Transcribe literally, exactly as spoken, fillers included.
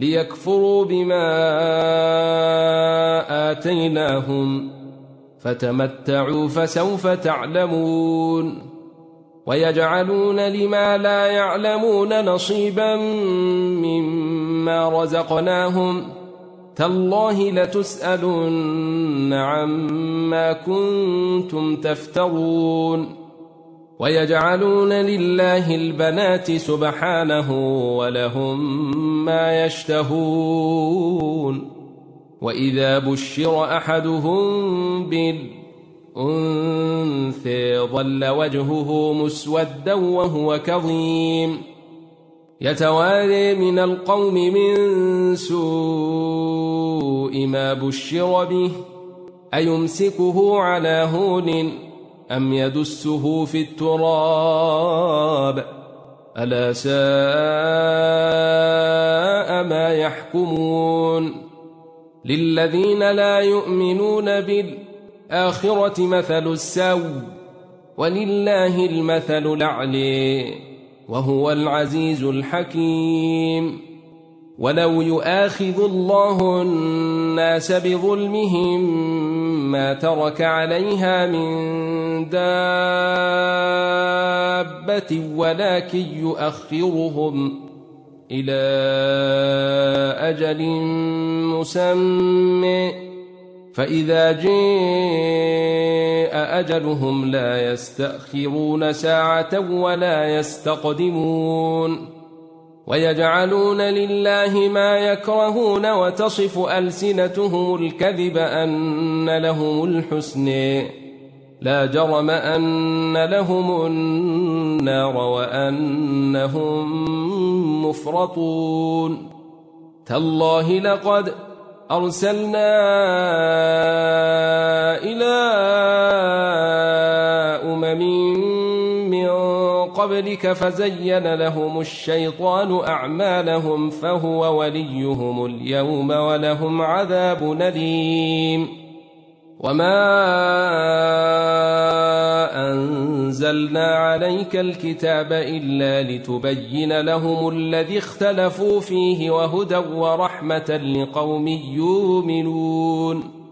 ليكفروا بما آتيناهم فتمتعوا فسوف تعلمون ويجعلون لما لا يعلمون نصيبا مما رزقناهم تالله لتسألن عما كنتم تفترون ويجعلون لله البنات سبحانه ولهم ما يشتهون وإذا بشر أحدهم بالأنثى ظل وجهه مسودا وهو كظيم يتواري من القوم من سوء ما بشر به أيمسكه على هون أم يدسه في التراب ألا ساء ما يحكمون للذين لا يؤمنون بالآخرة مثل السوء ولله المثل الأعلى وهو العزيز الحكيم ولو يؤاخذ الله الناس بظلمهم ما ترك عليها من دابة ولكن يؤخرهم إلى أجل مسمى فإذا جاء أجلهم لا يستأخرون ساعة ولا يستقدمون ويجعلون لله ما يكرهون وتصف ألسنتهم الكذب أن لهم الحسنى لا جرم أن لهم النار وأنهم مفرطون تالله لقد أرسلنا إلى أمم من قبلك فزين لهم الشيطان أعمالهم فهو وليهم اليوم ولهم عذاب أليم وما أنزلنا عليك الكتاب إلا لتبين لهم الذي اختلفوا فيه وهدى ورحمة لقوم يؤمنون